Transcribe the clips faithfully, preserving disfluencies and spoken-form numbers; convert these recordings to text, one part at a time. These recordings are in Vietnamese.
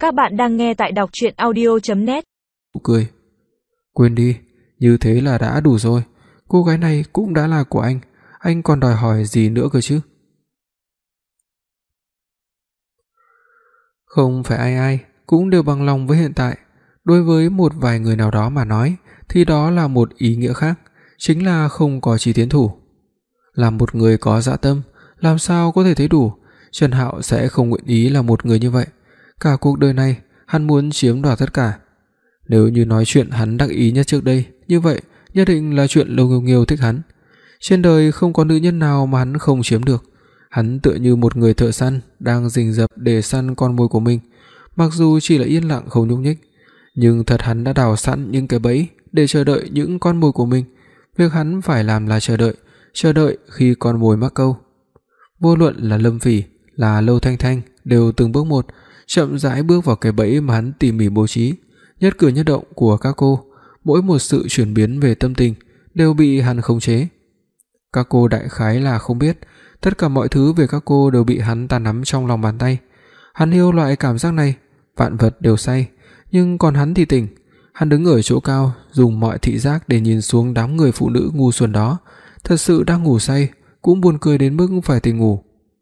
Các bạn đang nghe tại đọc truyện audio chấm net. Cười. Quên đi, như thế là đã đủ rồi. Cô gái này cũng đã là của anh, anh còn đòi hỏi gì nữa cơ chứ? Không phải ai ai cũng đều bằng lòng với hiện tại. Đối với một vài người nào đó mà nói thì đó là một ý nghĩa khác, chính là không có chí tiến thủ. Làm một người có dạ tâm, làm sao có thể thấy đủ? Trần Hạo sẽ không nguyện ý là một người như vậy. Cả cuộc đời này, hắn muốn chiếm đoạt tất cả. Nếu như nói chuyện hắn đắc ý nhất trước đây, như vậy nhất định là chuyện Lâu Nghiêu Nghiêu thích hắn. Trên đời không có nữ nhân nào mà hắn không chiếm được. Hắn tựa như một người thợ săn đang rình rập để săn con mồi của mình, mặc dù chỉ là yên lặng không nhúc nhích, nhưng thật hắn đã đào sẵn những cái bẫy để chờ đợi những con mồi của mình. Việc hắn phải làm là chờ đợi, chờ đợi khi con mồi mắc câu. Vô luận là Lâm Phỉ, là Lâu Thanh Thanh đều từng bước một chậm rãi bước vào cái bẫy mà hắn tỉ mỉ bố trí. Nhất cử nhất động của các cô, mỗi một sự chuyển biến về tâm tình đều bị hắn khống chế. Các cô đại khái là không biết, tất cả mọi thứ về các cô đều bị hắn ta nắm trong lòng bàn tay. Hắn yêu loại cảm giác này, vạn vật đều say, nhưng còn hắn thì tỉnh. Hắn đứng ở chỗ cao, dùng mọi thị giác để nhìn xuống đám người phụ nữ ngu xuẩn đó, thật sự đang ngủ say, cũng buồn cười đến mức phải tỉnh ngủ.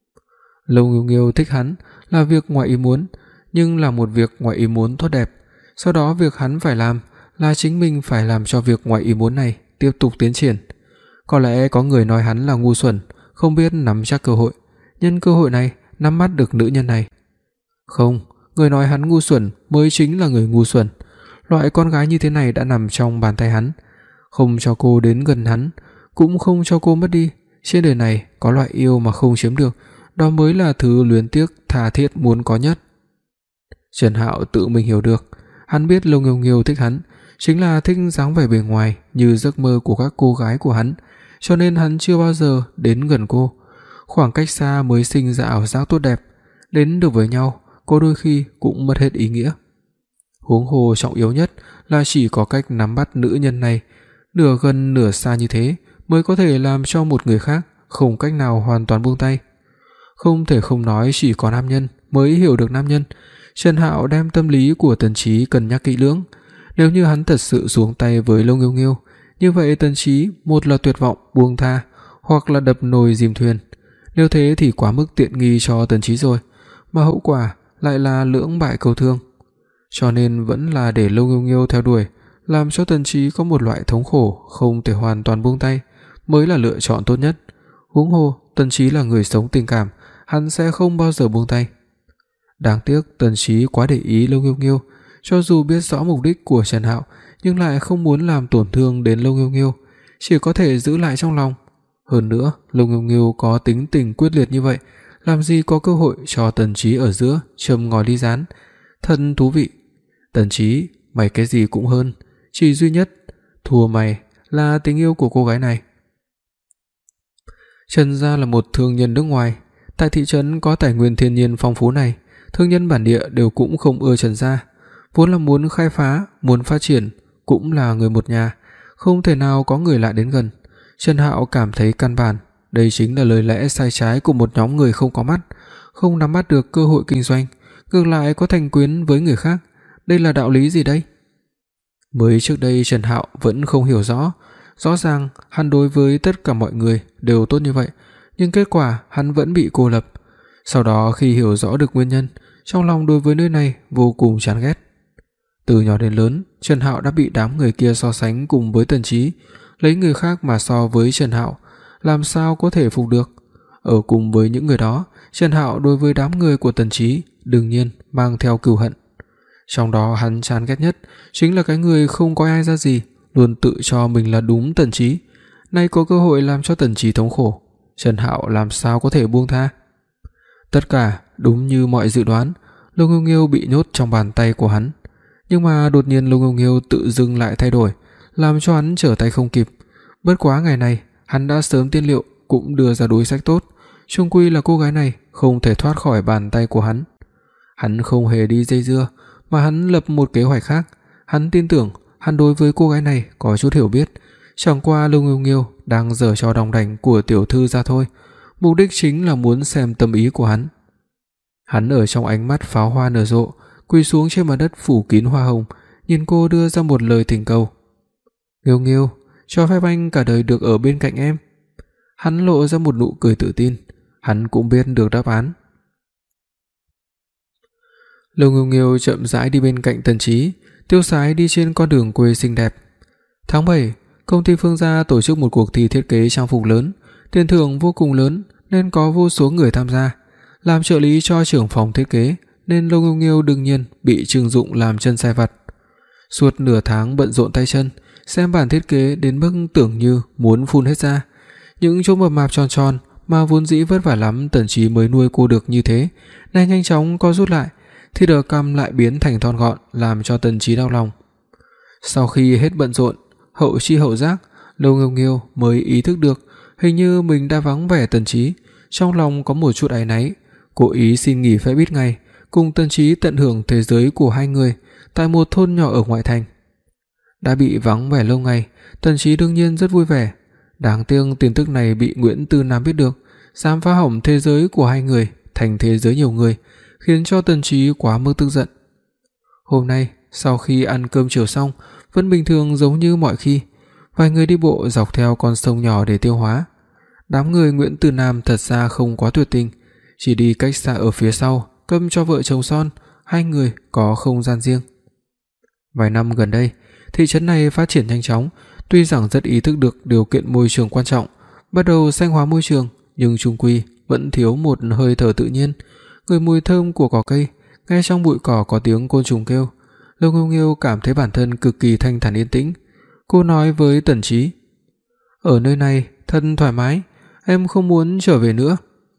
Lâu Nghiêu Nghiêu thích hắn là việc ngoài ý muốn, nhưng là một việc ngoài ý muốn tốt đẹp. Sau đó việc hắn phải làm là chính mình phải làm cho việc ngoài ý muốn này tiếp tục tiến triển. Có lẽ có người nói hắn là ngu xuẩn, không biết nắm chắc cơ hội, nhân cơ hội này nắm bắt được nữ nhân này. Không, người nói hắn ngu xuẩn mới chính là người ngu xuẩn. Loại con gái như thế này đã nằm trong bàn tay hắn, không cho cô đến gần hắn, cũng không cho cô mất đi. Trên đời này có loại yêu mà không chiếm được, đó mới là thứ luyến tiếc tha thiết muốn có nhất. Trần Hạo tự mình hiểu được, hắn biết Lâu Nghiêu Nghiêu thích hắn chính là thích dáng vẻ bề ngoài như giấc mơ của các cô gái của hắn, cho nên hắn chưa bao giờ đến gần cô. Khoảng cách xa mới sinh ra ảo giác tốt đẹp, đến được với nhau có đôi khi cũng mất hết ý nghĩa. Huống hồ trọng yếu nhất là chỉ có cách nắm bắt nữ nhân này nửa gần nửa xa như thế mới có thể làm cho một người khác không cách nào hoàn toàn buông tay. Không thể không nói chỉ có nam nhân mới hiểu được nam nhân. Trần Hạo đem tâm lý của Tần Chí cân nhắc kỹ lưỡng. Nếu như hắn thật sự xuống tay với Lâu Nghiêu Nghiêu, như vậy Tần Chí một là tuyệt vọng buông tha, hoặc là đập nồi dìm thuyền. Nếu thế thì quá mức tiện nghi cho Tần Chí rồi, mà hậu quả lại là lưỡng bại câu thương. Cho nên vẫn là để Lâu Nghiêu Nghiêu theo đuổi, làm cho Tần Chí có một loại thống khổ không thể hoàn toàn buông tay mới là lựa chọn tốt nhất. Huống hồ Tần Chí là người sống tình cảm, hắn sẽ không bao giờ buông tay. Đáng tiếc Tần Chí quá để ý Lâu Nghiêu Nghiêu, cho dù biết rõ mục đích của Trần Hạo nhưng lại không muốn làm tổn thương đến Lâu Nghiêu Nghiêu, chỉ có thể giữ lại trong lòng. Hơn nữa, Lâu Nghiêu Nghiêu có tính tình quyết liệt như vậy, làm gì có cơ hội cho Tần Chí ở giữa châm ngòi ly rán. Thật thú vị. Tần Chí, mày cái gì cũng hơn, chỉ duy nhất thua mày là tình yêu của cô gái này. Trần gia là một thương nhân nước ngoài, tại thị trấn có tài nguyên thiên nhiên phong phú này, thương nhân bản địa đều cũng không ưa Trần gia, vốn là muốn khai phá, muốn phát triển, cũng là người một nhà, không thể nào có người lạ đến gần. Trần Hạo cảm thấy căn bản, đây chính là lời lẽ sai trái của một nhóm người không có mắt, không nắm bắt được cơ hội kinh doanh, ngược lại có thành quyến với người khác. Đây là đạo lý gì đây? Mới trước đây Trần Hạo vẫn không hiểu rõ, rõ ràng hắn đối với tất cả mọi người đều tốt như vậy, nhưng kết quả hắn vẫn bị cô lập. Sau đó khi hiểu rõ được nguyên nhân, trong lòng đối với nơi này vô cùng chán ghét. Từ nhỏ đến lớn, Trần Hạo đã bị đám người kia so sánh cùng với Tần Chí, lấy người khác mà so với Trần Hạo, làm sao có thể phục được. Ở cùng với những người đó, Trần Hạo đối với đám người của Tần Chí đương nhiên mang theo cừu hận. Trong đó hắn chán ghét nhất chính là cái người không có ai ra gì, luôn tự cho mình là đúng Tần Chí. Nay có cơ hội làm cho Tần Chí thống khổ, Trần Hạo làm sao có thể buông tha. Tất cả đúng như mọi dự đoán, Lâu Nghiêu Nghiêu bị nhốt trong bàn tay của hắn. Nhưng mà đột nhiên Lâu Nghiêu Nghiêu tự dưng lại thay đổi, làm cho hắn trở tay không kịp. Bất quá ngày này, hắn đã sớm tiên liệu cũng đưa ra đối sách tốt, chung quy là cô gái này không thể thoát khỏi bàn tay của hắn. Hắn không hề đi dây dưa, mà hắn lập một kế hoạch khác. Hắn tin tưởng hắn đối với cô gái này có chút hiểu biết, chẳng qua Lâu Nghiêu Nghiêu đang giở trò đòng đảnh của tiểu thư ra thôi, mục đích chính là muốn xem tâm ý của hắn. Hắn ở trong ánh mắt pháo hoa nở rộ, quỳ xuống trên mặt đất phủ kín hoa hồng, nhìn cô đưa ra một lời thỉnh cầu. "Nghiêu Nghiêu, cho phép anh cả đời được ở bên cạnh em." Hắn lộ ra một nụ cười tự tin, hắn cũng biết được đáp án. Lâu Nghiêu Nghiêu chậm rãi đi bên cạnh Tần Chí, tiêu sái đi trên con đường quê xinh đẹp. Tháng bảy, công ty Phương Gia tổ chức một cuộc thi thiết kế trang phục lớn, tiền thưởng vô cùng lớn nên có vô số người tham gia. Làm trợ lý cho trưởng phòng thiết kế nên Lâu Nghiêu Nghiêu đương nhiên bị trưng dụng làm chân sai vặt. Suốt nửa tháng bận rộn tay chân, xem bản thiết kế đến mức tưởng như muốn phun hết ra. Những chỗ mập mạp tròn tròn mà vốn dĩ vất vả lắm Tần Chí mới nuôi cô được như thế, nay nhanh chóng co rút lại, thì đờ cằm lại biến thành thon gọn, làm cho Tần Chí đau lòng. Sau khi hết bận rộn, hậu chi hậu giác, Lâu Nghiêu Nghiêu mới ý thức được hình như mình đã vắng vẻ Tần Chí, trong lòng có một chút áy náy, cố ý xin nghỉ phép ít ngày, cùng Tần Chí tận hưởng thế giới của hai người tại một thôn nhỏ ở ngoại thành. Đã bị vắng vẻ lâu ngày, Tần Chí đương nhiên rất vui vẻ. Đáng tiếc tin tức này bị Nguyễn Tư Nam biết được, dám phá hỏng thế giới của hai người thành thế giới nhiều người, khiến cho Tần Chí quá mức tức giận. Hôm nay, sau khi ăn cơm chiều xong, vẫn bình thường giống như mọi khi, vài người đi bộ dọc theo con sông nhỏ để tiêu hóa. Đám người Nguyễn Tư Nam thật ra không quá tuyệt tình, chỉ đi cách xa ở phía sau, câm cho vợ chồng son, hai người có không gian riêng. Vài năm gần đây, thị trấn này phát triển nhanh chóng, tuy rằng rất ý thức được điều kiện môi trường quan trọng, bắt đầu xanh hóa môi trường, nhưng chung quy vẫn thiếu một hơi thở tự nhiên, người mùi thơm của cỏ cây, nghe trong bụi cỏ có tiếng côn trùng kêu. Lâu Nghiêu Nghiêu cảm thấy bản thân cực kỳ thanh thản yên tĩnh. Cô nói với Tần Chí: "Ở nơi này thật thoải mái, em không muốn trở về nữa."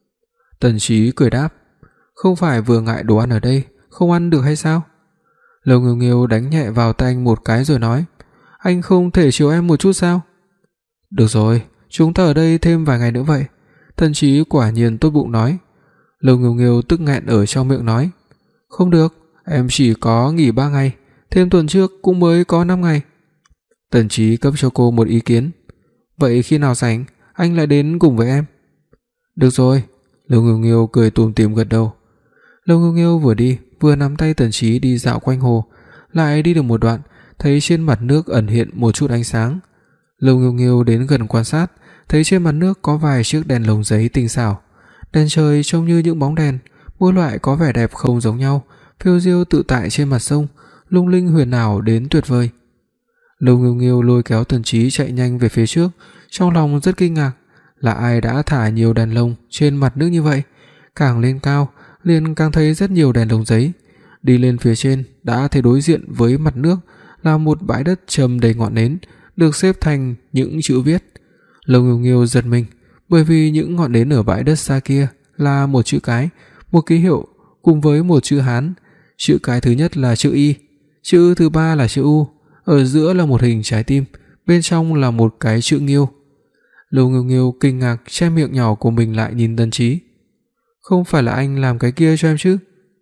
Tần Chí cười đáp: "Không phải vừa ngại đồ ăn ở đây, không ăn được hay sao?" Lâu Nghiêu Nghiêu đánh nhẹ vào tay anh một cái rồi nói: "Anh không thể chiều em một chút sao?" "Được rồi, chúng ta ở đây thêm vài ngày nữa vậy." Tần Chí quả nhiên tốt bụng nói. Lâu Nghiêu Nghiêu tức nghẹn ở trong miệng nói: "Không được, em chỉ có nghỉ ba ngày, thêm tuần trước cũng mới có năm ngày." Tần Chí cấp cho cô một ý kiến: "Vậy khi nào rảnh, anh lại đến cùng với em." "Được rồi." Lâu Nghiêu Nghiêu cười tủm tỉm gật đầu. Lâu Nghiêu Nghiêu vừa đi, vừa nắm tay Tần Chí đi dạo quanh hồ, lại đi được một đoạn, thấy trên mặt nước ẩn hiện một chút ánh sáng. Lâu Nghiêu Nghiêu đến gần quan sát, thấy trên mặt nước có vài chiếc đèn lồng giấy tinh xảo. Đèn trời trông như những bóng đèn, mỗi loại có vẻ đẹp không giống nhau, phiêu diêu tự tại trên mặt sông, lung linh huyền ảo đến tuyệt vời. Lâu Nghiêu Nghiêu lôi kéo Tần Chí chạy nhanh về phía trước, trong lòng rất kinh ngạc, là ai đã thả nhiều đèn lồng trên mặt nước như vậy? Càng lên cao, liền càng thấy rất nhiều đèn lồng giấy. Đi lên phía trên, đã thấy đối diện với mặt nước là một bãi đất trầm đầy ngọn nến, được xếp thành những chữ viết. Lâu Nghiêu Nghiêu giật mình, bởi vì những ngọn nến ở bãi đất xa kia là một chữ cái, một ký hiệu cùng với một chữ Hán. Chữ cái thứ nhất là chữ Y, chữ thứ ba là chữ U, ở giữa là một hình trái tim, bên trong là một cái chữ Nghiêu. Lâu Nghiêu Nghiêu kinh ngạc che miệng nhỏ của mình lại nhìn Tần Chí. "Không phải là anh làm cái kia cho em chứ?"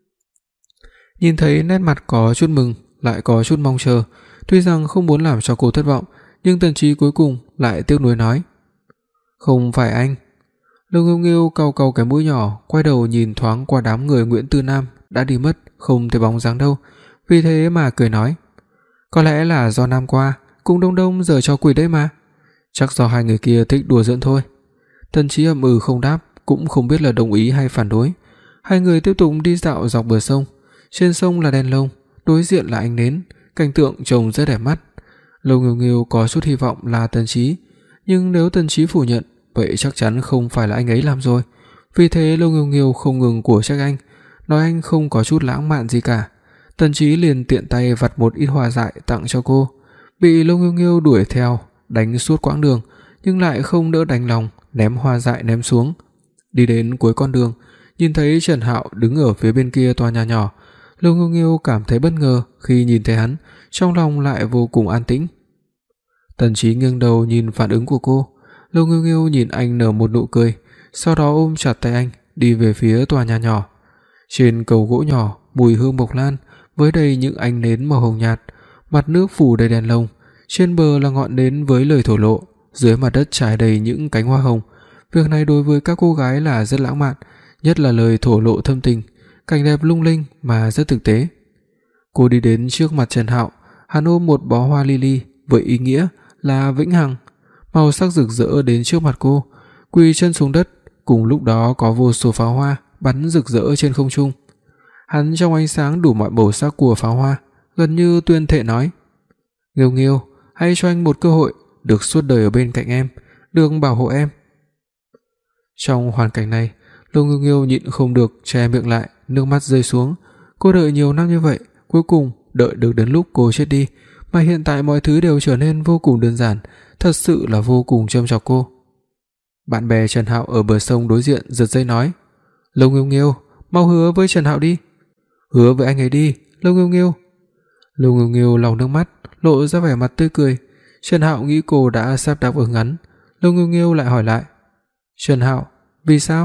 Nhìn thấy nét mặt có chút mừng, lại có chút mong chờ, tuy rằng không muốn làm cho cô thất vọng, nhưng Tần Chí cuối cùng lại tiếc nuối nói: "Không phải anh." Lâu Nghiêu Nghiêu cau cau cái mũi nhỏ, quay đầu nhìn thoáng qua đám người Nguyễn Tư Nam đã đi mất, không thấy bóng dáng đâu, vì thế mà cười nói: "Có lẽ là do năm qua cùng Đông Đông giờ cho quỷ đấy mà. Chắc do hai người kia thích đùa giỡn thôi." Tần Chí ậm ừ không đáp, cũng không biết là đồng ý hay phản đối. Hai người tiếp tục đi dạo dọc bờ sông. Trên sông là đèn lồng, đối diện là ánh nến, cảnh tượng trông rất đẹp mắt. Lâu Nghiêu Nghiêu có chút hy vọng là Tần Chí, nhưng nếu Tần Chí phủ nhận, vậy chắc chắn không phải là anh ấy làm rồi. Vì thế Lâu Nghiêu Nghiêu không ngừng của trách anh, nói anh không có chút lãng mạn gì cả. Tần Chí liền tiện tay vặt một ít hoa dại tặng cho cô. Bị Lâu Nghiêu Nghiêu đuổi theo, đánh suốt quãng đường, nhưng lại không đỡ đành lòng, ném hoa dại ném xuống. Đi đến cuối con đường, nhìn thấy Trần Hạo đứng ở phía bên kia tòa nhà nhỏ. Lâu Nghiêu Nghiêu cảm thấy bất ngờ khi nhìn thấy hắn, trong lòng lại vô cùng an tĩnh. Tần Chí nghiêng đầu nhìn phản ứng của cô. Lâu Nghiêu Nghiêu nhìn anh nở một nụ cười, sau đó ôm chặt tay anh, đi về phía tòa nhà nhỏ. Trên cầu gỗ nhỏ, mùi hương bộc lan, với đầy những ánh nến màu hồng nhạt, mặt nước phủ đầy đèn lồng, trên bờ là ngọn nến với lời thổ lộ, dưới mặt đất trải đầy những cánh hoa hồng. Việc này đối với các cô gái là rất lãng mạn, nhất là lời thổ lộ thâm tình, cảnh đẹp lung linh mà rất thực tế. Cô đi đến trước mặt Trần Hạo, hắn ôm một bó hoa lily với ý nghĩa là vĩnh hằng, màu sắc rực rỡ đến trước mặt cô, quỳ chân xuống đất, cùng lúc đó có vô số pháo hoa bắn rực rỡ trên không trung. Hắn trong ánh sáng đủ mọi màu sắc của pháo hoa, gần như tuyên thệ nói: "Nghiêu Nghiêu, hãy cho anh một cơ hội được suốt đời ở bên cạnh em, được bảo hộ em." Trong hoàn cảnh này, Lô Nghiêu Nghiêu nhịn không được che miệng lại, nước mắt rơi xuống. Cô đợi nhiều năm như vậy, cuối cùng đợi được đến lúc cô chết đi, mà hiện tại mọi thứ đều trở nên vô cùng đơn giản, thật sự là vô cùng châm chọc cô. Bạn bè Trần Hạo ở bờ sông đối diện giật dây nói: "Lô Nghiêu Nghiêu, mau hứa với Trần Hạo đi." "Hứa với anh ấy đi, Lô Nghiêu Nghiêu." Lô Nghiêu Nghiêu lau nước mắt, lộ ra vẻ mặt tươi cười. Trần Hạo nghĩ cô đã sắp đáp ứng hắn. Lô Nghiêu Nghiêu lại hỏi lại: "Trần Hạo, vì sao?"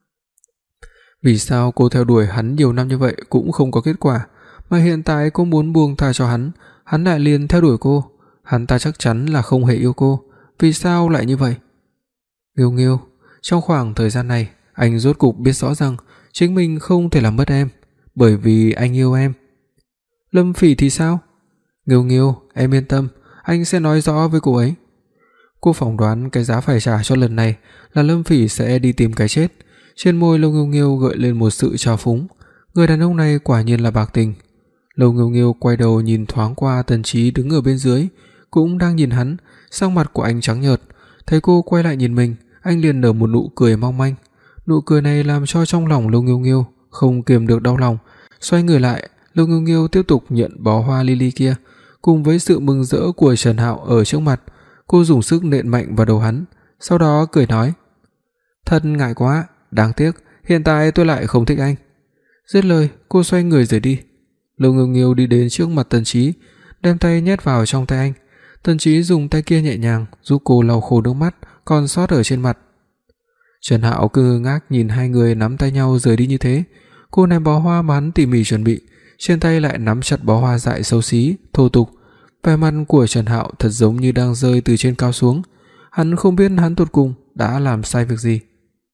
Vì sao cô theo đuổi hắn nhiều năm như vậy cũng không có kết quả, mà hiện tại cô muốn buông tha cho hắn, hắn lại liền theo đuổi cô, hắn ta chắc chắn là không hề yêu cô, vì sao lại như vậy? Nghiêu Nghiêu, trong khoảng thời gian này, anh rốt cục biết rõ rằng chính mình không thể làm mất em, bởi vì anh yêu em. Lâm Phỉ thì sao? Nghiêu Nghiêu, em yên tâm, anh sẽ nói rõ với cô ấy. Cô phỏng đoán cái giá phải trả cho lần này là Lâm Phỉ sẽ đi tìm cái chết. Trên môi Lô Nghiêu Nghiêu gợi lên một sự trào phúng, người đàn ông này quả nhiên là bạc tình. Lô Nghiêu Nghiêu quay đầu nhìn thoáng qua Tần Chí đứng ở bên dưới, cũng đang nhìn hắn, sắc mặt của anh trắng nhợt, thấy cô quay lại nhìn mình, anh liền nở một nụ cười mong manh. Nụ cười này làm cho trong lòng Lô Nghiêu Nghiêu không kiềm được đau lòng. Xoay người lại, Lô Nghiêu Nghiêu tiếp tục nhận bó hoa lily kia, cùng với sự mừng rỡ của Trần Hạo ở trước mặt, cô dùng sức nện mạnh vào đầu hắn, sau đó cười nói: "Thật ngại quá, đáng tiếc, hiện tại tôi lại không thích anh." Dứt lời, cô xoay người rời đi. Lô Nghiêu Nghiêu đi đến trước mặt Tần Chí, đem tay nhét vào trong tay anh. Tần Chí dùng tay kia nhẹ nhàng giúp cô lau khô nước mắt còn sót ở trên mặt. Trần Hạo cứ ngơ ngác nhìn hai người nắm tay nhau rời đi như thế. Cô ném bó hoa mà hắn tỉ mỉ chuẩn bị, trên tay lại nắm chặt bó hoa dại xấu xí, thô tục. Vẻ mặt của Trần Hạo thật giống như đang rơi từ trên cao xuống. Hắn không biết hắn tụt cùng đã làm sai việc gì.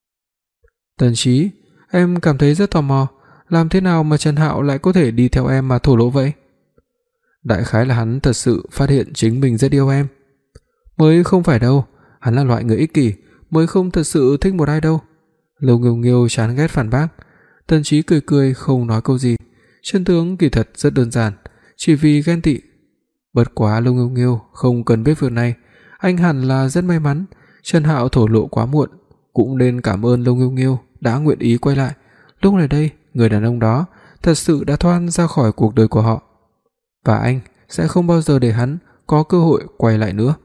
"Tần Chí, em cảm thấy rất tò mò, làm thế nào mà Trần Hạo lại có thể đi theo em mà thổ lộ vậy?" Đại khái là hắn thật sự phát hiện chính mình rất yêu em. Mới không phải đâu, hắn là loại người ích kỷ, mới không thật sự thích một ai đâu. Lô Nghiêu Nghiêu chán ghét phản bác. Tần Chí cười cười không nói câu gì. Chân tướng kỳ thật rất đơn giản, chỉ vì ghen tị. Bất quá Lô Nghiêu Nghiêu không cần biết việc này, anh hẳn là rất may mắn, Trần Hạo thổ lộ quá muộn, cũng nên cảm ơn Lô Nghiêu Nghiêu đã nguyện ý quay lại. Lúc này đây, người đàn ông đó thật sự đã thoát ra khỏi cuộc đời của họ, và anh sẽ không bao giờ để hắn có cơ hội quay lại nữa.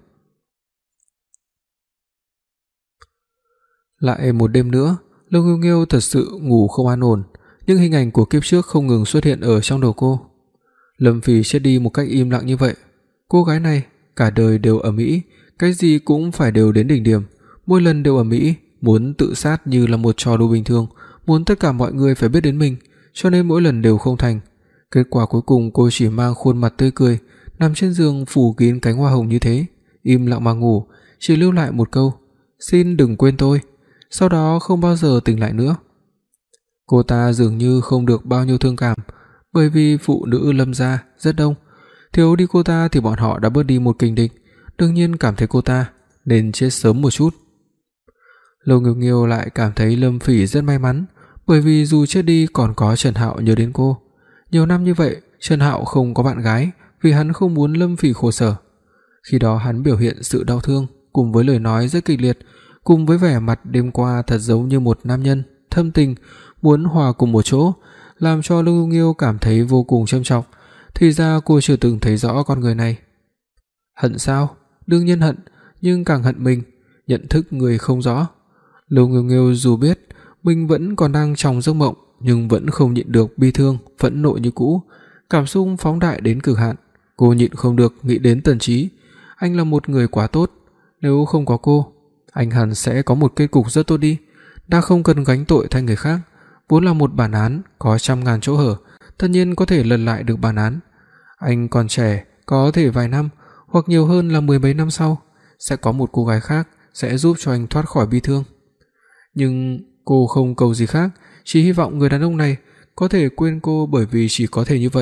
Lại một đêm nữa, Lô Nghiêu Nghiêu thật sự ngủ không an ổn, những hình ảnh của kiếp trước không ngừng xuất hiện ở trong đầu cô. Lâm Phỉ chết đi một cách im lặng như vậy, cô gái này cả đời đều ở Mỹ, cái gì cũng phải đều đến đỉnh điểm, mỗi lần đều ở Mỹ, muốn tự sát như là một trò đùa bình thường, muốn tất cả mọi người phải biết đến mình, cho nên mỗi lần đều không thành. Kết quả cuối cùng cô chỉ mang khuôn mặt tươi cười, nằm trên giường phủ kín cánh hoa hồng như thế, im lặng mà ngủ, chỉ lưu lại một câu: "Xin đừng quên tôi." Sau đó không bao giờ tỉnh lại nữa. Cô ta dường như không được bao nhiêu thương cảm, bởi vì phụ nữ Lâm gia rất đông, thiếu đi cô ta thì bọn họ đã bớt đi một kình địch, đương nhiên cảm thấy cô ta nên chết sớm một chút. Lô Nghiêu Nghiêu lại cảm thấy Lâm Phỉ rất may mắn, bởi vì dù chết đi còn có Trần Hạo nhớ đến cô. Nhiều năm như vậy, Trần Hạo không có bạn gái vì hắn không muốn Lâm Phỉ khổ sở. Khi đó hắn biểu hiện sự đau thương cùng với lời nói rất kịch liệt, cùng với vẻ mặt đêm qua thật giống như một nam nhân thâm tình muốn hòa cùng một chỗ, làm cho Lô Nghiêu Nghiêu cảm thấy vô cùng trâm trọng. Thì ra cô chưa từng thấy rõ con người này. Hận sao? Đương nhiên hận, nhưng càng hận mình, nhận thức người không rõ. Lô Nghiêu Nghiêu dù biết mình vẫn còn đang trong giấc mộng, nhưng vẫn không nhịn được bi thương, phẫn nộ như cũ, cảm xúc phóng đại đến cực hạn. Cô nhịn không được nghĩ đến Tần Chí, anh là một người quá tốt, nếu không có cô, anh hẳn sẽ có một kết cục rất tốt đi, đã không cần gánh tội thay người khác, vốn là một bản án có trăm ngàn chỗ hở, tất nhiên có thể lần lại được bản án. Anh còn trẻ, có thể vài năm hoặc nhiều hơn là mười mấy năm sau sẽ có một cô gái khác sẽ giúp cho anh thoát khỏi bi thương. Nhưng cô không cầu gì khác, chỉ hy vọng người đàn ông này có thể quên cô, bởi vì chỉ có thể như vậy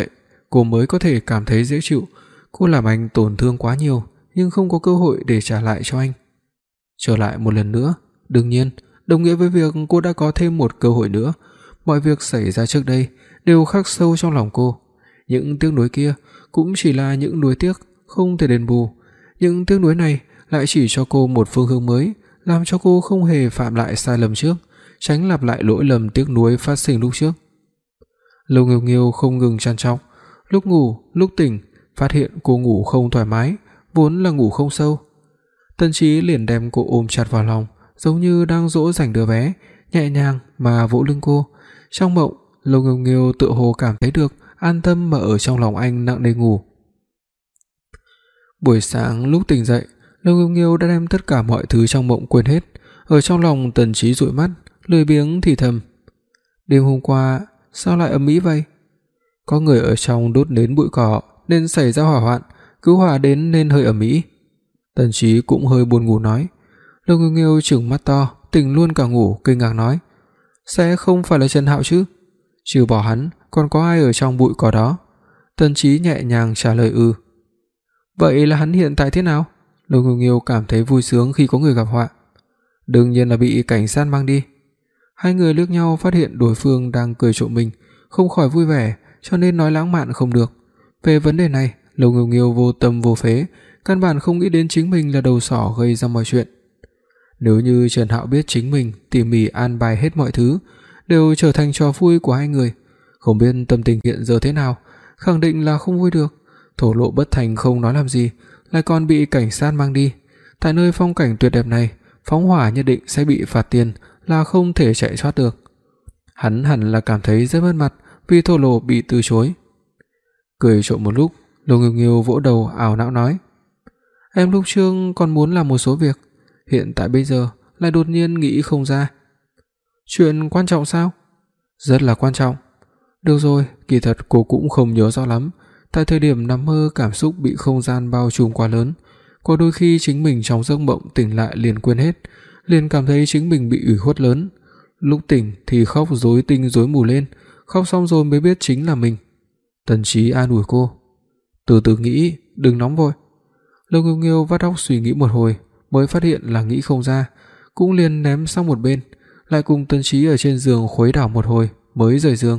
cô mới có thể cảm thấy dễ chịu. Cô làm anh tổn thương quá nhiều, nhưng không có cơ hội để trả lại cho anh. Trở lại một lần nữa, đương nhiên, đồng nghĩa với việc cô đã có thêm một cơ hội nữa. Mọi việc xảy ra trước đây đều khắc sâu trong lòng cô. Những tiếc nuối kia cũng chỉ là những nuối tiếc không thể đền bù. Những tiếc nuối này lại chỉ cho cô một phương hướng mới, làm cho cô không hề phạm lại sai lầm trước, tránh lặp lại lỗi lầm tiếc nuối phát sinh lúc trước. Lâu Nghiêu Nghiêu không ngừng trằn trọc, lúc ngủ, lúc tỉnh, phát hiện cô ngủ không thoải mái, vốn là ngủ không sâu. Tần Chí liền đem cô ôm chặt vào lòng, giống như đang dỗ dành đứa bé, nhẹ nhàng mà vỗ lưng cô. Trong mộng, Lâu Nghiêu Nghiêu tựa hồ cảm thấy được an tâm mà ở trong lòng anh nặng nề ngủ. Buổi sáng lúc tỉnh dậy, Lâu Nghiêu Nghiêu đã đem tất cả mọi thứ trong mộng quên hết. Ở trong lòng Tần Chí dụi mắt, lười biếng thì thầm: "Đêm hôm qua sao lại ầm ĩ vậy? Có người ở trong đốt nến bụi cỏ nên xảy ra hỏa hoạn, cứu hỏa đến nên hơi ầm ĩ." Tần Chí cũng hơi buồn ngủ nói. Lâu Nghiêu Nghiêu trừng mắt to, tỉnh luôn cả ngủ, kinh ngạc nói: "Sẽ không phải là Trần Hạo chứ? Trừ bỏ hắn, còn có ai ở trong bụi cỏ đó?" Tần Chí nhẹ nhàng trả lời: "Ừ." "Vậy là hắn hiện tại thế nào?" Lâu Nghiêu Nghiêu cảm thấy vui sướng khi có người gặp họa. "Đương nhiên là bị cảnh sát mang đi." Hai người liếc nhau phát hiện đối phương đang cười trộm mình, không khỏi vui vẻ, cho nên nói lãng mạn không được. Về vấn đề này, Lâu Nghiêu Nghiêu vô tâm vô phế, căn bản không nghĩ đến chính mình là đầu sỏ gây ra mọi chuyện. Nếu như Trần Hạo biết chính mình tỉ mỉ an bài hết mọi thứ, đều trở thành trò vui của hai người, không biết tâm tình hiện giờ thế nào, khẳng định là không vui được. Thổ lộ bất thành không nói làm gì, lại còn bị cảnh sát mang đi. Tại nơi phong cảnh tuyệt đẹp này, phóng hỏa nhất định sẽ bị phạt tiền, là không thể chạy thoát được. Hắn hẳn là cảm thấy rất mất mặt vì thổ lộ bị từ chối. Cười trộm một lúc, Lâu Nghiêu Nghiêu vỗ đầu ảo não nói: "Em lúc trước còn muốn làm một số việc, hiện tại bây giờ lại đột nhiên nghĩ không ra." "Chuyện quan trọng sao?" "Rất là quan trọng." "Được rồi, kỳ thật cô cũng không nhớ rõ lắm, tại thời điểm nằm mơ cảm xúc bị không gian bao trùm quá lớn, có đôi khi chính mình trong giấc mộng tỉnh lại liền quên hết, liền cảm thấy chính mình bị ủy khuất lớn. Lúc tỉnh thì khóc rối tinh rối mù lên, khóc xong rồi mới biết chính là mình." Tần Chí an ủi cô: "Từ từ nghĩ, đừng nóng vội." Lâu Nghiêu Nghiêu vắt óc suy nghĩ một hồi, mới phát hiện là nghĩ không ra, cũng liền ném sang một bên, lại cùng Tần Chí ở trên giường khuấy đảo một hồi mới rời giường.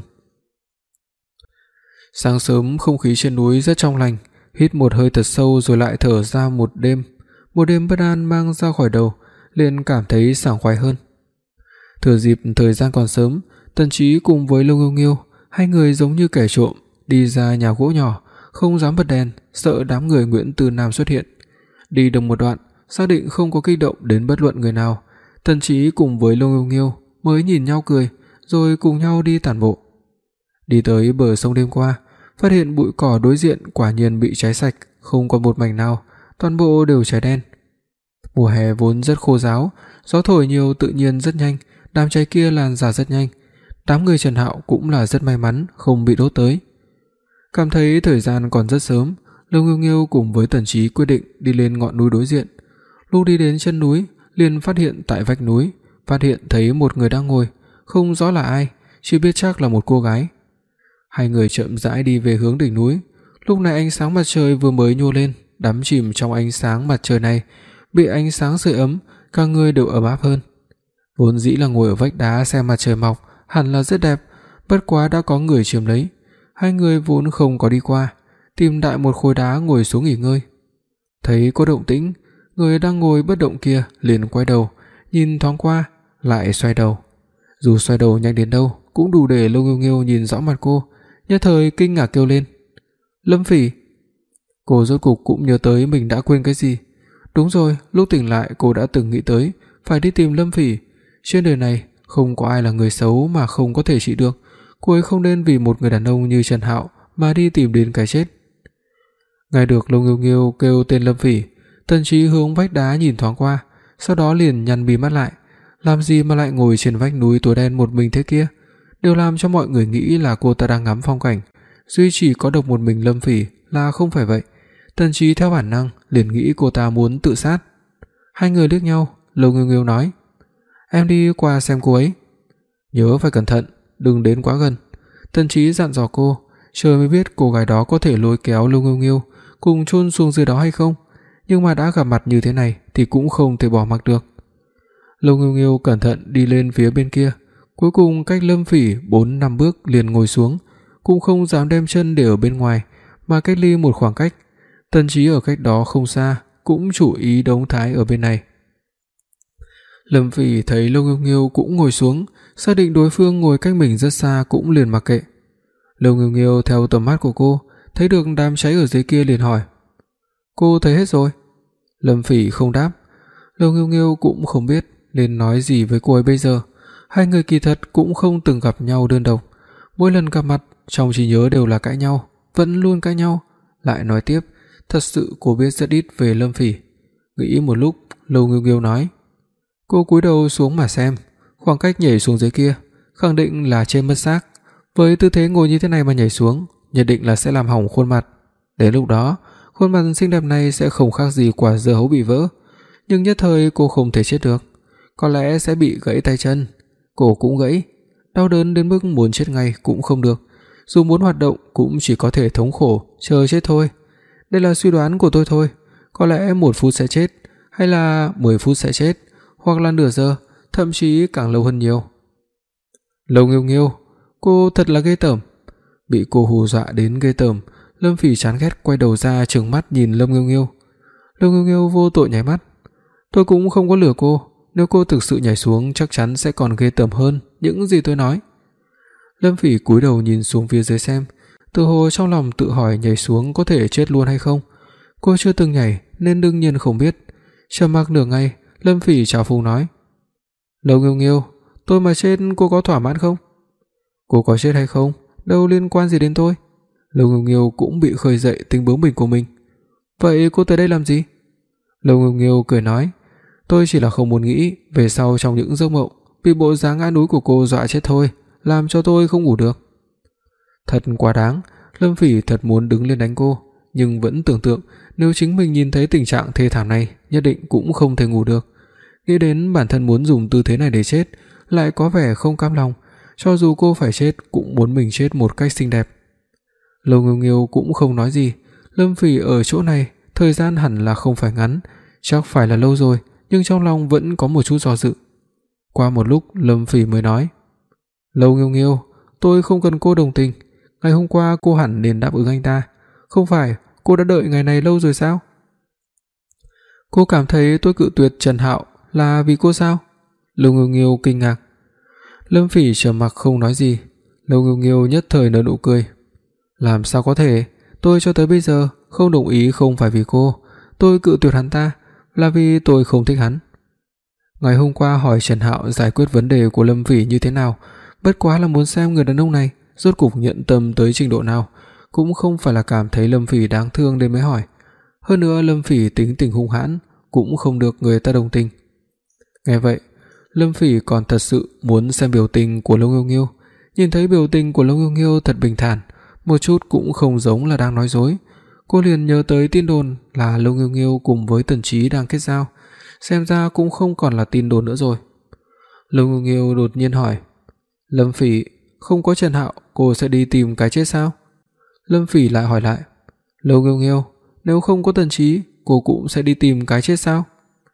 Sáng sớm không khí trên núi rất trong lành, hít một hơi thật sâu rồi lại thở ra một đêm, một đêm bất an mang ra khỏi đầu, liền cảm thấy sảng khoái hơn. Thừa dịp thời gian còn sớm, Tần Chí cùng với Lâu Nghiêu Nghiêu, hai người giống như kẻ trộm đi ra nhà gỗ nhỏ, không dám bật đèn, sợ đám người Nguyễn Từ Nam xuất hiện. Đi được một đoạn, xác định không có kích động đến bất luận người nào, Tần Chí cùng với Lâu Nghiêu Nghiêu mới nhìn nhau cười, rồi cùng nhau đi tản bộ. Đi tới bờ sông đêm qua, phát hiện bụi cỏ đối diện quả nhiên bị cháy sạch, không còn một mảnh nào, toàn bộ đều cháy đen. Mùa hè vốn rất khô ráo, gió thổi nhiều tự nhiên rất nhanh, đám cháy kia lan ra rất nhanh. Đám người Trần Hạo cũng là rất may mắn không bị đốt tới. Cảm thấy thời gian còn rất sớm, Lâu Nghiêu Nghiêu cùng với Tần Chí quyết định đi lên ngọn núi đối diện. Lúc đi đến chân núi, liền phát hiện tại vách núi, phát hiện thấy một người đang ngồi, không rõ là ai, chỉ biết chắc là một cô gái. Hai người chậm rãi đi về hướng đỉnh núi. Lúc này ánh sáng mặt trời vừa mới nhô lên, đắm chìm trong ánh sáng mặt trời này, bị ánh sáng sưởi ấm, cả người đều ấm áp hơn. Vốn dĩ là ngồi ở vách đá xem mặt trời mọc, hẳn là rất đẹp, bất quá đã có người chiếm lấy. Hai người vốn không có đi qua, tìm đại một khối đá ngồi xuống nghỉ ngơi. Thấy có động tĩnh, người đang ngồi bất động kia liền quay đầu, nhìn thoáng qua, lại xoay đầu. Dù xoay đầu nhanh đến đâu, cũng đủ để Lâu Nghiêu Nghiêu nhìn rõ mặt cô, nhất thời kinh ngạc kêu lên: "Lâm Phỉ!" Cô rốt cục cũng nhớ tới mình đã quên cái gì. Đúng rồi, lúc tỉnh lại cô đã từng nghĩ tới phải đi tìm Lâm Phỉ. Trên đời này không có ai là người xấu mà không có thể trị được, cô ấy không nên vì một người đàn ông như Trần Hạo mà đi tìm đến cái chết. Nghe được Lâu Nghiêu Nghiêu kêu tên Lâm Phỉ, Tần Chí hướng vách đá nhìn thoáng qua, sau đó liền nhăn mí mắt lại. Làm gì mà lại ngồi trên vách núi tối đen một mình thế kia? Điều làm cho mọi người nghĩ là cô ta đang ngắm phong cảnh, duy chỉ có độc một mình Lâm Phỉ là không phải vậy. Tần Chí theo bản năng liền nghĩ cô ta muốn tự sát. Hai người liếc nhau, Lâu Nghiêu Nghiêu nói: "Em đi qua xem cô ấy. Nhớ phải cẩn thận, đừng đến quá gần." Tần Chí dặn dò cô, trời mới biết cô gái đó có thể lôi kéo Lâu Nghiêu Nghiêu cùng chôn xuống dưới đó hay không, nhưng mà đã gặp mặt như thế này thì cũng không thể bỏ mặc được. Lâu Nghiêu Nghiêu cẩn thận đi lên phía bên kia, cuối cùng cách Lâm Phỉ bốn năm bước liền ngồi xuống, cũng không dám đem chân để ở bên ngoài mà cách ly một khoảng cách. Tần Chí ở cách đó không xa, cũng chủ ý đống thái ở bên này. Lâm Phỉ thấy Lâu Nghiêu Nghiêu cũng ngồi xuống, xác định đối phương ngồi cách mình rất xa cũng liền mặc kệ. Lâu Nghiêu Nghiêu theo tầm mắt của cô, thấy được đám cháy ở dưới kia liền hỏi: "Cô thấy hết rồi?" Lâm Phỉ không đáp. Lâu Nghiêu Nghiêu cũng không biết nên nói gì với cô ấy bây giờ. Hai người kỳ thật cũng không từng gặp nhau đơn độc, mỗi lần gặp mặt trong trí nhớ đều là cãi nhau, vẫn luôn cãi nhau. Lại nói tiếp, thật sự cô biết rất ít về Lâm Phỉ. Nghĩ một lúc, Lâu Nghiêu Nghiêu nói: "Cô cúi đầu xuống mà xem, khoảng cách nhảy xuống dưới kia khẳng định là trên mất xác, với tư thế ngồi như thế này mà nhảy xuống, nhất định là sẽ làm hỏng khuôn mặt. Đến lúc đó, khuôn mặt xinh đẹp này sẽ không khác gì quả dưa hấu bị vỡ, nhưng nhất thời cô không thể chết được, có lẽ sẽ bị gãy tay chân, cổ cũng gãy, đau đớn đến mức muốn chết ngay cũng không được, dù muốn hoạt động cũng chỉ có thể thống khổ chờ chết thôi. Đây là suy đoán của tôi thôi, có lẽ một phút sẽ chết, hay là mười phút sẽ chết, hoặc là nửa giờ, thậm chí càng lâu hơn nhiều." Lâu Nghiêu Nghiêu, cô thật là ghê tởm. Bị cô hù dọa đến ghê tởm, Lâm Phỉ chán ghét quay đầu ra trừng mắt nhìn Lâm Nghiêu Nghiêu. Lâm Nghiêu Nghiêu vô tội nháy mắt: "Tôi cũng không có lừa cô, nếu cô thực sự nhảy xuống chắc chắn sẽ còn ghê tởm hơn những gì tôi nói." Lâm Phỉ cúi đầu nhìn xuống phía dưới xem, tự hồ trong lòng tự hỏi nhảy xuống có thể chết luôn hay không. Cô chưa từng nhảy nên đương nhiên không biết. Trầm mặc nửa ngày, Lâm Phỉ chào phúng nói: "Lâu Nghiêu Nghiêu, tôi mà chết cô có thỏa mãn không?" "Cô có chết hay không, đâu liên quan gì đến tôi." Lâu Nghiêu Nghiêu cũng bị khơi dậy tính bướng bỉnh của mình. "Vậy cô tới đây làm gì?" Lâu Nghiêu Nghiêu cười nói: "Tôi chỉ là không muốn nghĩ về sau trong những giấc mộng bị bộ dáng ngã núi của cô dọa chết thôi, làm cho tôi không ngủ được." Thật quá đáng, Lâm Phỉ thật muốn đứng lên đánh cô, nhưng vẫn tưởng tượng nếu chính mình nhìn thấy tình trạng thê thảm này, nhất định cũng không thể ngủ được. Nghĩ đến bản thân muốn dùng tư thế này để chết, lại có vẻ không cam lòng, cho dù cô phải chết cũng muốn mình chết một cách xinh đẹp. Lâu Nghiêu Nghiêu cũng không nói gì. Lâm Phỉ ở chỗ này, thời gian hẳn là không phải ngắn, chắc phải là lâu rồi, nhưng trong lòng vẫn có một chút do dự. Qua một lúc, Lâm Phỉ mới nói: "Lâu Nghiêu Nghiêu, tôi không cần cô đồng tình, ngày hôm qua cô hẳn nên đáp ứng anh ta, không phải cô đã đợi ngày này lâu rồi sao?" "Cô cảm thấy tôi cự tuyệt Trần Hạo là vì cô sao?" Lâu Nghiêu Nghiêu kinh ngạc. Lâm Phỉ trầm mặc không nói gì. Lâu Nghiêu Nghiêu nhất thời nở nụ cười: "Làm sao có thể, tôi cho tới bây giờ không đồng ý không phải vì cô, tôi cự tuyệt hắn ta là vì tôi không thích hắn. Ngày hôm qua hỏi Trần Hạo giải quyết vấn đề của Lâm Phỉ như thế nào, bất quá là muốn xem người đàn ông này rốt cuộc nhận tâm tới trình độ nào, cũng không phải là cảm thấy Lâm Phỉ đáng thương nên mới hỏi. Hơn nữa Lâm Phỉ tính tình hung hãn, cũng không được người ta đồng tình." Nghe vậy, Lâm Phỉ còn thật sự muốn xem biểu tình của Lâu Nghiêu Nghiêu. Nhìn thấy biểu tình của Lâu Nghiêu Nghiêu thật bình thản, một chút cũng không giống là đang nói dối. Cô liền nhớ tới tin đồn là Lâu Nghiêu Nghiêu cùng với Tần Chí đang kết giao, xem ra cũng không còn là tin đồn nữa rồi. Lâu Nghiêu Nghiêu đột nhiên hỏi: "Lâm Phỉ, không có Trần Hạo, cô sẽ đi tìm cái chết sao?" Lâm Phỉ lại hỏi lại: "Lâu Nghiêu Nghiêu, nếu không có Tần Chí, cô cũng sẽ đi tìm cái chết sao?"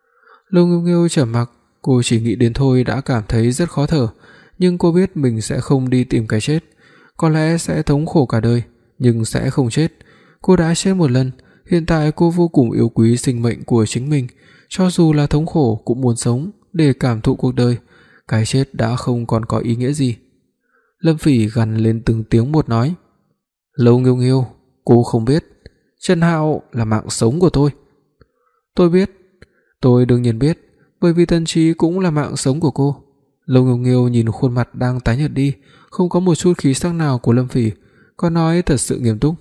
Lâu Nghiêu Nghiêu trầm mặc, cô chỉ nghĩ đến thôi đã cảm thấy rất khó thở, nhưng cô biết mình sẽ không đi tìm cái chết, có lẽ sẽ thống khổ cả đời, nhưng sẽ không chết. Cô đã chết một lần, hiện tại cô vô cùng yêu quý sinh mệnh của chính mình, cho dù là thống khổ cũng muốn sống để cảm thụ cuộc đời, cái chết đã không còn có ý nghĩa gì. Lâm Phỉ gằn lên từng tiếng một nói: "Lâu Nghiêu Nghiêu, cô không biết, Trần Hạo là mạng sống của tôi." "Tôi biết, tôi đương nhiên biết, bởi vì Tần Chí cũng là mạng sống của cô." Lâu Nghiêu Nghiêu nhìn khuôn mặt đang tái nhợt đi, không có một chút khí sắc nào của Lâm Phỉ, có nói thật sự nghiêm túc: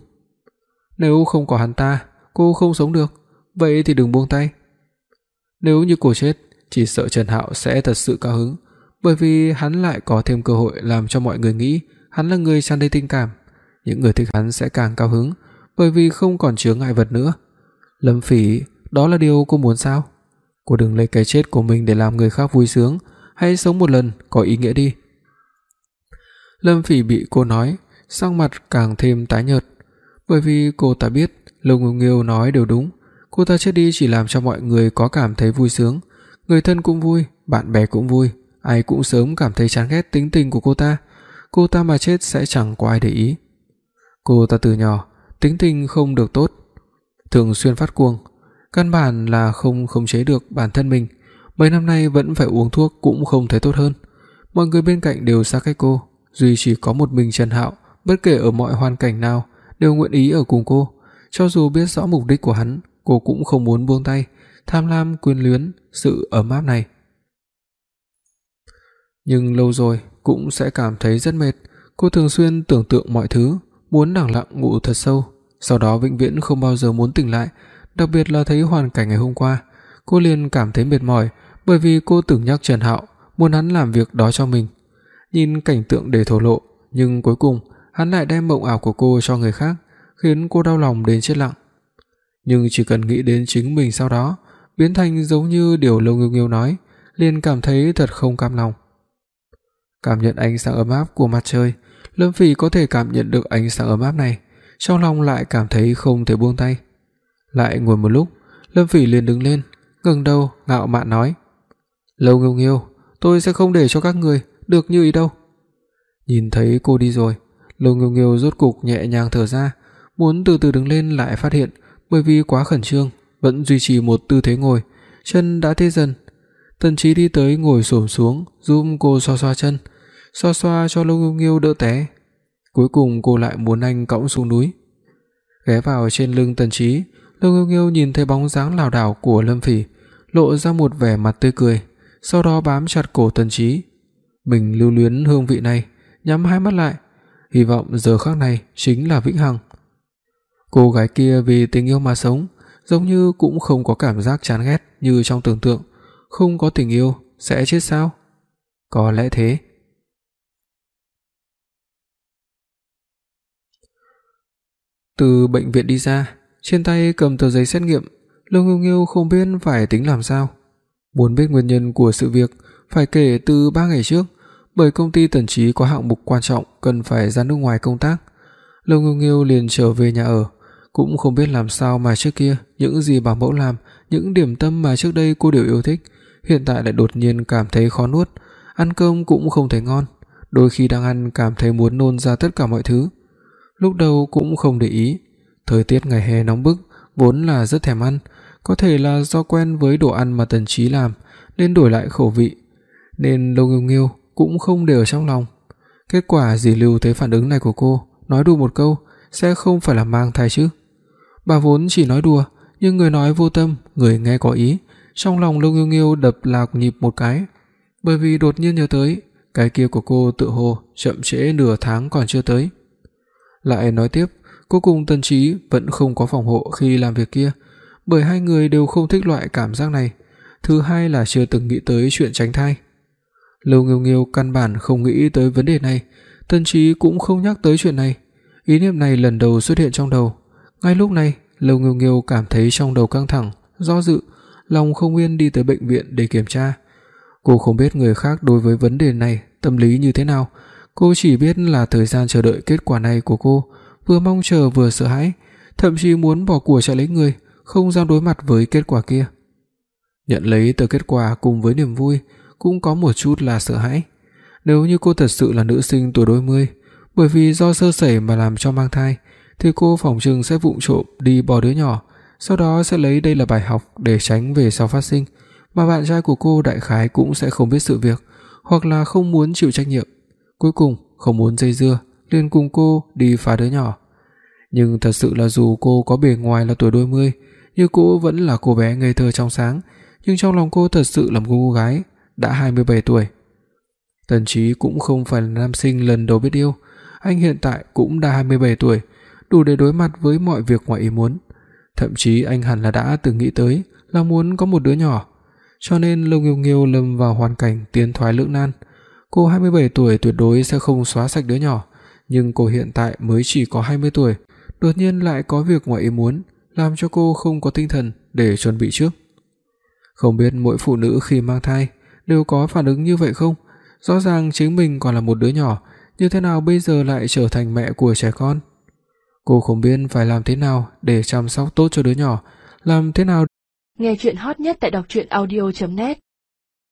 "Nếu không có hắn ta, cô không sống được, vậy thì đừng buông tay. Nếu như cô chết, chỉ sợ Trần Hạo sẽ thật sự cao hứng, bởi vì hắn lại có thêm cơ hội làm cho mọi người nghĩ hắn là người tràn đầy tình cảm, những người thích hắn sẽ càng cao hứng, bởi vì không còn chướng ngại vật nữa. Lâm Phỉ, đó là điều cô muốn sao? Cô đừng lấy cái chết của mình để làm người khác vui sướng, hãy sống một lần có ý nghĩa đi." Lâm Phỉ bị cô nói, sắc mặt càng thêm tái nhợt, bởi vì cô ta biết Lâu Nghiêu Nghiêu nói đều đúng, cô ta chết đi chỉ làm cho mọi người có cảm thấy vui sướng, người thân cũng vui, bạn bè cũng vui, ai cũng sớm cảm thấy chán ghét tính tình của cô ta, cô ta mà chết sẽ chẳng có ai để ý. Cô ta từ nhỏ tính tình không được tốt, thường xuyên phát cuồng, căn bản là không khống chế được bản thân mình, mấy năm nay vẫn phải uống thuốc cũng không thấy tốt hơn. Mọi người bên cạnh đều xa cách cô, duy chỉ có một mình Trần Hạo, bất kể ở mọi hoàn cảnh nào đều nguyện ý ở cùng cô, cho dù biết rõ mục đích của hắn, cô cũng không muốn buông tay, tham lam quyến luyến sự ấm áp này. Nhưng lâu rồi cũng sẽ cảm thấy rất mệt, cô thường xuyên tưởng tượng mọi thứ, muốn lẳng lặng ngủ thật sâu, sau đó vĩnh viễn không bao giờ muốn tỉnh lại, đặc biệt là thấy hoàn cảnh ngày hôm qua, cô liền cảm thấy mệt mỏi, bởi vì cô từng nhắc Trần Hạo muốn hắn làm việc đó cho mình. Nhìn cảnh tượng để thổ lộ, nhưng cuối cùng hắn lại đem mộng ảo của cô cho người khác, khiến cô đau lòng đến chết lặng. Nhưng chỉ cần nghĩ đến chính mình sau đó biến thành giống như điều Lâu Nghiêu Nghiêu nói, liền cảm thấy thật không cam lòng. Cảm nhận ánh sáng ấm áp của mặt trời, Lâm Phỉ có thể cảm nhận được ánh sáng ấm áp này, trong lòng lại cảm thấy không thể buông tay. Lại ngồi một lúc, Lâm Phỉ liền đứng lên, ngẩng đầu ngạo mạn nói: "Lâu Nghiêu Nghiêu, tôi sẽ không để cho các người được như ý đâu." Nhìn thấy cô đi rồi, Lâu Nghiêu Nghiêu rốt cục nhẹ nhàng thở ra, muốn từ từ đứng lên lại phát hiện bởi vì quá khẩn trương, vẫn duy trì một tư thế ngồi, chân đã tê dần. Tần Chí đi tới ngồi xổm xuống, giúp cô xoa xoa chân, xoa xoa cho Lâu Nghiêu Nghiêu đỡ té. Cuối cùng cô lại muốn anh cõng xuống núi. Ghé vào trên lưng Tần Chí, Lâu Nghiêu Nghiêu nhìn thấy bóng dáng lảo đảo của Lâm Phỉ, lộ ra một vẻ mặt tươi cười, sau đó bám chặt cổ Tần Chí. Mình lưu luyến hương vị này, nhắm hai mắt lại, hy vọng giờ khắc này chính là vĩnh hằng. Cô gái kia vì tình yêu mà sống, giống như cũng không có cảm giác chán ghét như trong tưởng tượng, không có tình yêu sẽ chết sao? Có lẽ thế. Từ bệnh viện đi ra, trên tay cầm tờ giấy xét nghiệm, Lâu Nghiêu Nghiêu không biết phải tính làm sao. Muốn biết nguyên nhân của sự việc phải kể từ ba ngày trước, bởi công ty Tần Chí có hạng mục quan trọng cần phải ra nước ngoài công tác. Lâu Nghiêu Nghiêu liền trở về nhà ở, cũng không biết làm sao mà trước kia những gì bảo mẫu làm, những điểm tâm mà trước đây cô đều yêu thích, hiện tại lại đột nhiên cảm thấy khó nuốt, ăn cơm cũng không thấy ngon, đôi khi đang ăn cảm thấy muốn nôn ra tất cả mọi thứ. Lúc đầu cũng không để ý, thời tiết ngày hè nóng bức, vốn là rất thèm ăn, có thể là do quen với đồ ăn mà Tần Chí làm nên đổi lại khẩu vị, nên Lâu Nghiêu Nghiêu cũng không để ở trong lòng. Kết quả dì Lưu thấy phản ứng này của cô, nói đùa một câu, sẽ không phải là mang thai chứ. Bà vốn chỉ nói đùa, nhưng người nói vô tâm, người nghe có ý, trong lòng Lâu Nghiêu Nghiêu đập lạc nhịp một cái, bởi vì đột nhiên nhớ tới, cái kia của cô tự hồ chậm trễ nửa tháng còn chưa tới. Lại nói tiếp, cô cùng Tần Chí vẫn không có phòng hộ khi làm việc kia, bởi hai người đều không thích loại cảm giác này. Thứ hai là chưa từng nghĩ tới chuyện tránh thai. Lâu Nghiêu Nghiêu căn bản không nghĩ tới vấn đề này, Tần Chí cũng không nhắc tới chuyện này. Ý niệm này lần đầu xuất hiện trong đầu. Ngay lúc này, Lâu Nghiêu Nghiêu cảm thấy trong đầu căng thẳng, do dự, lòng không yên đi tới bệnh viện để kiểm tra. Cô không biết người khác đối với vấn đề này tâm lý như thế nào, cô chỉ biết là thời gian chờ đợi kết quả này của cô vừa mong chờ vừa sợ hãi, thậm chí muốn bỏ của chạy lấy người, không dám đối mặt với kết quả kia. Nhận lấy tờ kết quả cùng với niềm vui, cũng có một chút là sợ hãi. Nếu như cô thật sự là nữ sinh tuổi đôi mươi, bởi vì do sơ sẩy mà làm cho mang thai, thì cô phỏng chừng sẽ vụng trộm đi bỏ đứa nhỏ, sau đó sẽ lấy đây là bài học để tránh về sau phát sinh, mà bạn trai của cô đại khái cũng sẽ không biết sự việc, hoặc là không muốn chịu trách nhiệm. Cuối cùng không muốn dây dưa, liền cùng cô đi phá đứa nhỏ. Nhưng thật sự là dù cô có bề ngoài là tuổi đôi mươi, nhưng cô vẫn là cô bé ngây thơ trong sáng, nhưng trong lòng cô thật sự là một cô gái đã hai mươi bảy tuổi. Tần Chí cũng không phải là nam sinh lần đầu biết yêu, anh hiện tại cũng đã hai mươi bảy tuổi, đủ để đối mặt với mọi việc ngoài ý muốn. Thậm chí anh hẳn là đã từng nghĩ tới là muốn có một đứa nhỏ, cho nên Lâu Nghiêu Nghiêu lâm vào hoàn cảnh tiến thoái lưỡng nan. Cô hai mươi bảy tuổi tuyệt đối sẽ không xóa sạch đứa nhỏ, nhưng cô hiện tại mới chỉ có hai mươi tuổi, đột nhiên lại có việc ngoài ý muốn, làm cho cô không có tinh thần để chuẩn bị trước. Không biết mỗi phụ nữ khi mang thai đều có phản ứng như vậy không? Rõ ràng chính mình còn là một đứa nhỏ, như thế nào bây giờ lại trở thành mẹ của trẻ con? Cô không biết phải làm thế nào để chăm sóc tốt cho đứa nhỏ, làm thế nào. Nghe truyện hot nhất tại đọc truyện audio chấm net